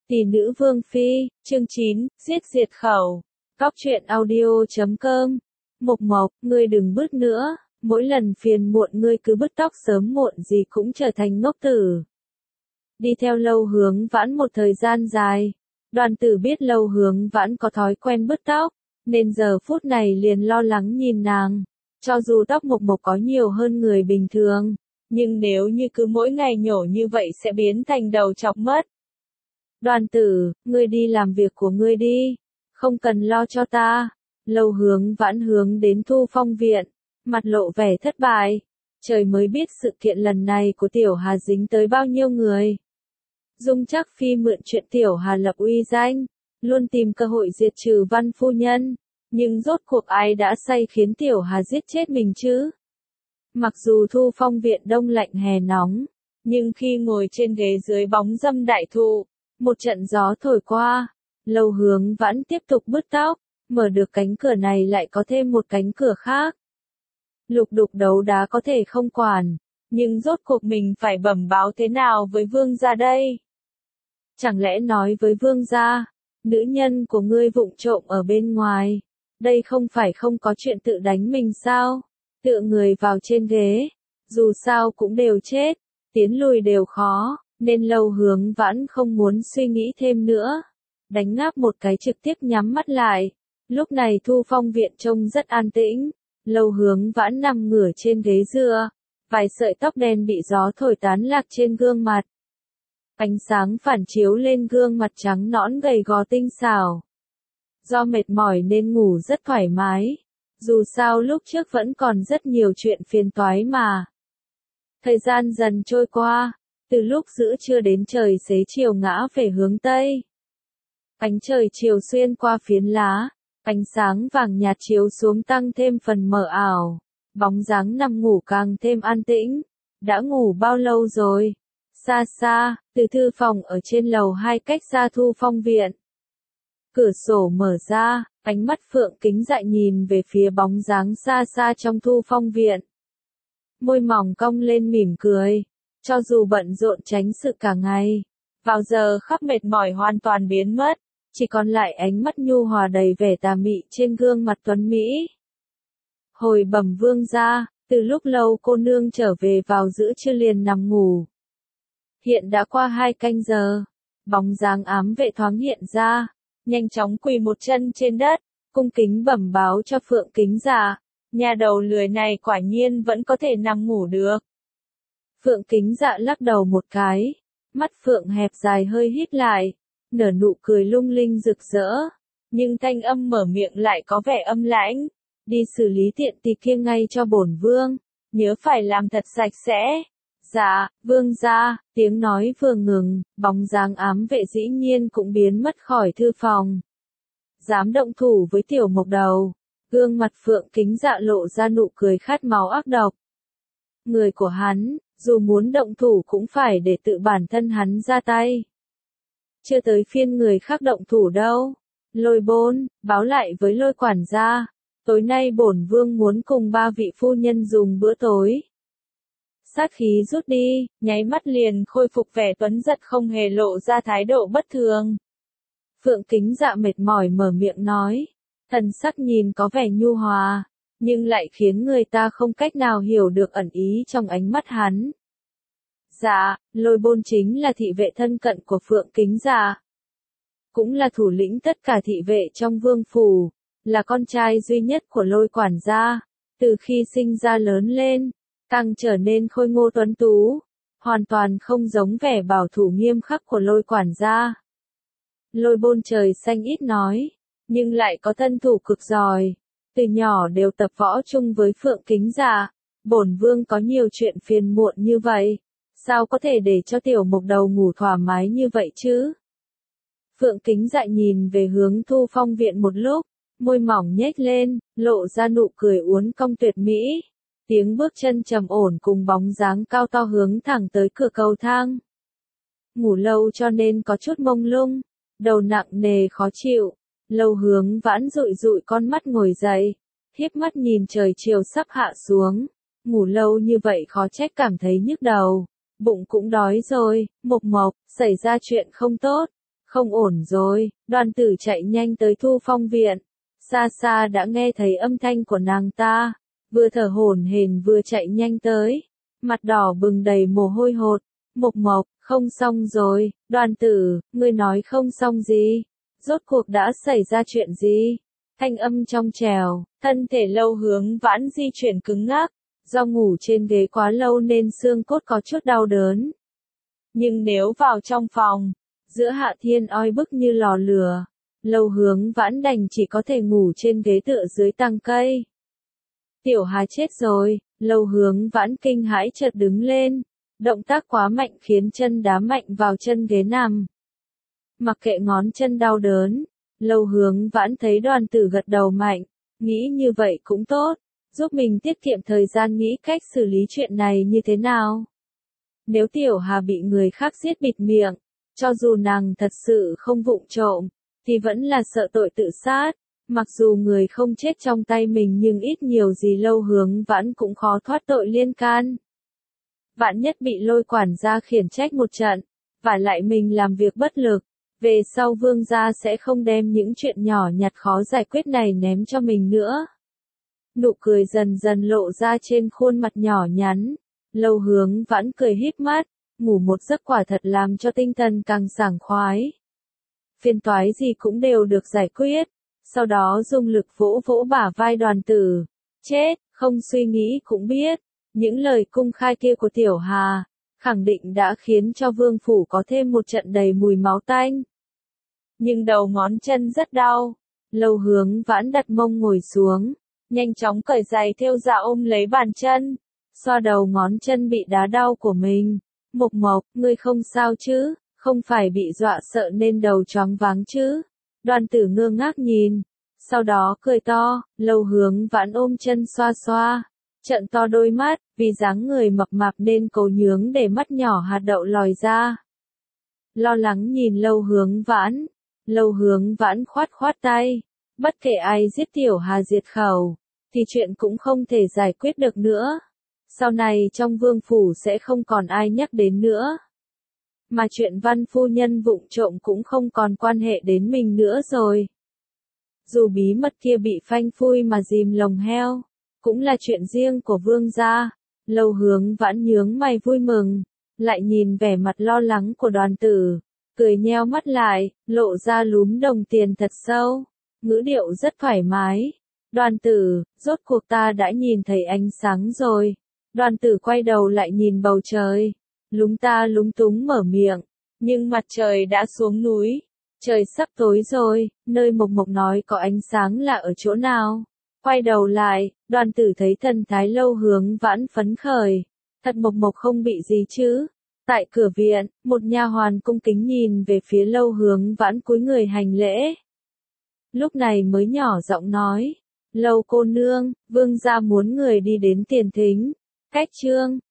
Tỷ nữ Vương Phi, chương 9, giết diệt khẩu. Góc truyện audio.com. Mộc Mộc, ngươi đừng bứt nữa, mỗi lần phiền muộn ngươi cứ bứt tóc sớm muộn gì cũng trở thành ngốc tử. Đi theo Lâu Hướng Vãn một thời gian dài, Đoàn Tử biết Lâu Hướng Vãn có thói quen bứt tóc, nên giờ phút này liền lo lắng nhìn nàng. Cho dù tóc Mộc Mộc có nhiều hơn người bình thường, nhưng nếu như cứ mỗi ngày nhổ như vậy sẽ biến thành đầu chọc mất. Đoàn Tử, ngươi đi làm việc của ngươi đi, không cần lo cho ta. Lâu Hướng Vãn hướng đến Thu Phong viện, mặt lộ vẻ thất bại. Trời mới biết sự kiện lần này của Tiểu Hà dính tới bao nhiêu người. Dung Trác Phi mượn chuyện Tiểu Hà lập uy danh, luôn tìm cơ hội diệt trừ Văn phu nhân, nhưng rốt cuộc ai đã say khiến Tiểu Hà giết chết mình chứ? Mặc dù Thu Phong viện đông lạnh hè nóng, nhưng khi ngồi trên ghế dưới bóng râm đại thụ, một trận gió thổi qua, Lâu Hướng Vãn tiếp tục bứt tóc, mở được cánh cửa này lại có thêm một cánh cửa khác. Lục đục đấu đá có thể không quản, nhưng rốt cuộc mình phải bẩm báo thế nào với vương gia đây? Chẳng lẽ nói với vương gia, nữ nhân của ngươi vụng trộm ở bên ngoài, đây không phải không có chuyện tự đánh mình sao? Tựa người vào trên ghế, dù sao cũng đều chết, tiến lùi đều khó, nên Lâu Hướng Vãn không muốn suy nghĩ thêm nữa. Đánh ngáp một cái trực tiếp nhắm mắt lại. Lúc này Thu Phong viện trông rất an tĩnh, Lâu Hướng Vãn nằm ngửa trên ghế dựa, vài sợi tóc đen bị gió thổi tán lạc trên gương mặt. Ánh sáng phản chiếu lên gương mặt trắng nõn gầy gò tinh xảo. Do mệt mỏi nên ngủ rất thoải mái, dù sao lúc trước vẫn còn rất nhiều chuyện phiền toái mà. Thời gian dần trôi qua, từ lúc giữa trưa đến trời xế chiều ngã về hướng Tây. Ánh trời chiều xuyên qua phiến lá, ánh sáng vàng nhạt chiếu xuống tăng thêm phần mờ ảo, bóng dáng nằm ngủ càng thêm an tĩnh. Đã ngủ bao lâu rồi? Xa xa, từ thư phòng ở trên lầu 2 cách xa Thu Phong viện. Cửa sổ mở ra, ánh mắt Phượng Kính Dại nhìn về phía bóng dáng xa xa trong Thu Phong viện. Môi mỏng cong lên mỉm cười, cho dù bận rộn tránh sự cả ngày, vào giờ khắp mệt mỏi hoàn toàn biến mất, chỉ còn lại ánh mắt nhu hòa đầy vẻ tà mị trên gương mặt tuấn Mỹ. Hồi bẩm vương gia, từ lúc Lâu cô nương trở về vào giữa trưa liền nằm ngủ. Hiện đã qua 2 canh giờ, bóng dáng ám vệ thoáng hiện ra, nhanh chóng quỳ một chân trên đất, cung kính bẩm báo cho Phượng Kính Dạ, nhà đầu lười này quả nhiên vẫn có thể nằm ngủ được. Phượng Kính Dạ lắc đầu một cái, mắt Phượng hẹp dài hơi híp lại, nở nụ cười lung linh rực rỡ, nhưng thanh âm mở miệng lại có vẻ âm lãnh, đi xử lý tiện tỳ kia ngay cho bổn vương, nhớ phải làm thật sạch sẽ. Dạ, vương gia, tiếng nói vừa ngừng, bóng dáng ám vệ dĩ nhiên cũng biến mất khỏi thư phòng. Dám động thủ với Tiểu Mộc Đầu, gương mặt Phượng Kính Dạ lộ ra nụ cười khát máu ác độc. Người của hắn, dù muốn động thủ cũng phải để tự bản thân hắn ra tay. Chưa tới phiên người khác động thủ đâu. Lôi Bôn, báo lại với Lôi quản gia, tối nay bổn vương muốn cùng 3 vị phu nhân dùng bữa tối. Sát khí rút đi, nháy mắt liền khôi phục vẻ tuấn giật không hề lộ ra thái độ bất thường. Phượng Kính Dạ mệt mỏi mở miệng nói, thần sắc nhìn có vẻ nhu hòa, nhưng lại khiến người ta không cách nào hiểu được ẩn ý trong ánh mắt hắn. Dạ, Lôi Bôn chính là thị vệ thân cận của Phượng Kính Dạ, cũng là thủ lĩnh tất cả thị vệ trong vương phủ, là con trai duy nhất của Lôi quản gia, từ khi sinh ra lớn lên, càng trở nên khôi ngô tuấn tú, hoàn toàn không giống vẻ bảo thủ nghiêm khắc của Lôi quản gia. Lôi Bôn trời xanh ít nói, nhưng lại có thân thủ cực giỏi, từ nhỏ đều tập võ chung với Phượng Kính Dạ. Bổn vương có nhiều chuyện phiền muộn như vậy, sao có thể để cho Tiểu Mộc Đầu ngủ thoải mái như vậy chứ? Phượng Kính Dạ nhìn về hướng Thu Phong viện một lúc, môi mỏng nhếch lên, lộ ra nụ cười uốn cong tuyệt mỹ. Tiếng bước chân trầm ổn cùng bóng dáng cao to hướng thẳng tới cửa cầu thang. Ngủ lâu cho nên có chút mông lung, đầu nặng nề khó chịu. Lâu Hướng Vãn dụi dụi con mắt ngồi dậy, híp mắt nhìn trời chiều sắp hạ xuống. Ngủ lâu như vậy khó trách cảm thấy nhức đầu, bụng cũng đói rồi. Mộc Mộc, xảy ra chuyện không tốt, Không ổn rồi, Đoàn Tử chạy nhanh tới Thu Phong viện. Xa xa đã nghe thấy âm thanh của nàng ta, vừa thở hổn hển vừa chạy nhanh tới, mặt đỏ bừng đầy mồ hôi hột. Mộc Mộc, không xong rồi, Đoàn Tử, ngươi nói không xong gì? Rốt cuộc đã xảy ra chuyện gì? Thanh âm trong trẻo, thân thể Lâu Hướng Vãn di chuyển cứng ngắc, do ngủ trên ghế quá lâu nên xương cốt có chút đau đớn. Nhưng nếu vào trong phòng, giữa hạ thiên oi bức như lò lửa, Lâu Hướng Vãn đành chỉ có thể ngủ trên ghế tựa dưới tàng cây. Tiểu Hà chết rồi, Lâu Hướng Vãn kinh hãi chợt đứng lên, động tác quá mạnh khiến chân đá mạnh vào chân ghế nằm. Mặc kệ ngón chân đau đớn, Lâu Hướng Vãn thấy Đoàn Tử gật đầu mạnh, nghĩ như vậy cũng tốt, giúp mình tiết kiệm thời gian nghĩ cách xử lý chuyện này như thế nào. Nếu Tiểu Hà bị người khác giết bịt miệng, cho dù nàng thật sự không vụng trộm, thì vẫn là sợ tội tự sát. Mặc dù người không chết trong tay mình nhưng ít nhiều gì Lâu Hướng Vãn cũng khó thoát tội liên can. Vạn nhất bị Lôi quản gia khiển trách một trận, vả lại mình làm việc bất lực, về sau Vương gia sẽ không đem những chuyện nhỏ nhặt khó giải quyết này ném cho mình nữa. Nụ cười dần dần lộ ra trên khuôn mặt nhỏ nhắn, Lâu Hướng Vãn cười híp mắt, ngủ một giấc quả thật làm cho tinh thần càng sảng khoái. Phiền toái gì cũng đều được giải quyết, sau đó dùng lực vỗ vỗ bả vai Đoàn Tử. Chết, không suy nghĩ cũng biết, những lời cung khai kia của Tiểu Hà, khẳng định đã khiến cho Vương Phủ có thêm một trận đầy mùi máu tanh. Nhưng đầu ngón chân rất đau, Lâu Hướng Vãn đặt mông ngồi xuống, nhanh chóng cởi giày thêu dạ ôm lấy bàn chân, xoa đầu ngón chân bị đá đau của mình. Mộc Mộc, ngươi không sao chứ, không phải bị dọa sợ nên đầu choáng váng chứ? Đoàn Tử ngơ ngác nhìn, sau đó cười to, Lâu Hướng Vãn ôm chân xoa xoa, trợn to đôi mắt, vì dáng người mập mạp nên cầu nhướng để mắt nhỏ hạt đậu lòi ra. Lo lắng nhìn Lâu Hướng Vãn khoát khoát tay, bất kể ai giết Tiểu Hà diệt khẩu, thì chuyện cũng không thể giải quyết được nữa. Sau này trong Vương Phủ sẽ không còn ai nhắc đến nữa. Mà chuyện Văn phu nhân vụng trộm cũng không còn quan hệ đến mình nữa rồi. Dù bí mật kia bị phanh phui mà dìm lồng heo, cũng là chuyện riêng của Vương gia. Lâu Hướng Vãn nhướng mày vui mừng, lại nhìn vẻ mặt lo lắng của Đoàn Tử, cười nheo mắt lại, lộ ra lúm đồng tiền thật sâu, ngữ điệu rất thoải mái. Đoàn Tử, rốt cuộc ta đã nhìn thấy ánh sáng rồi. Đoàn Tử quay đầu lại nhìn bầu trời, lúng túng mở miệng, nhưng mặt trời đã xuống núi, trời sắp tối rồi, nơi Mộc Mộc nói có ánh sáng là ở chỗ nào? Quay đầu lại, Đoàn Tử thấy thần thái Lâu Hướng Vãn phấn khởi, thật Mộc Mộc không bị gì chứ? Tại cửa viện, một nha hoàn cung kính nhìn về phía Lâu Hướng Vãn cúi người hành lễ. Lúc này mới nhỏ giọng nói, Lâu cô nương, Vương gia muốn người đi đến tiền thính. Cách chương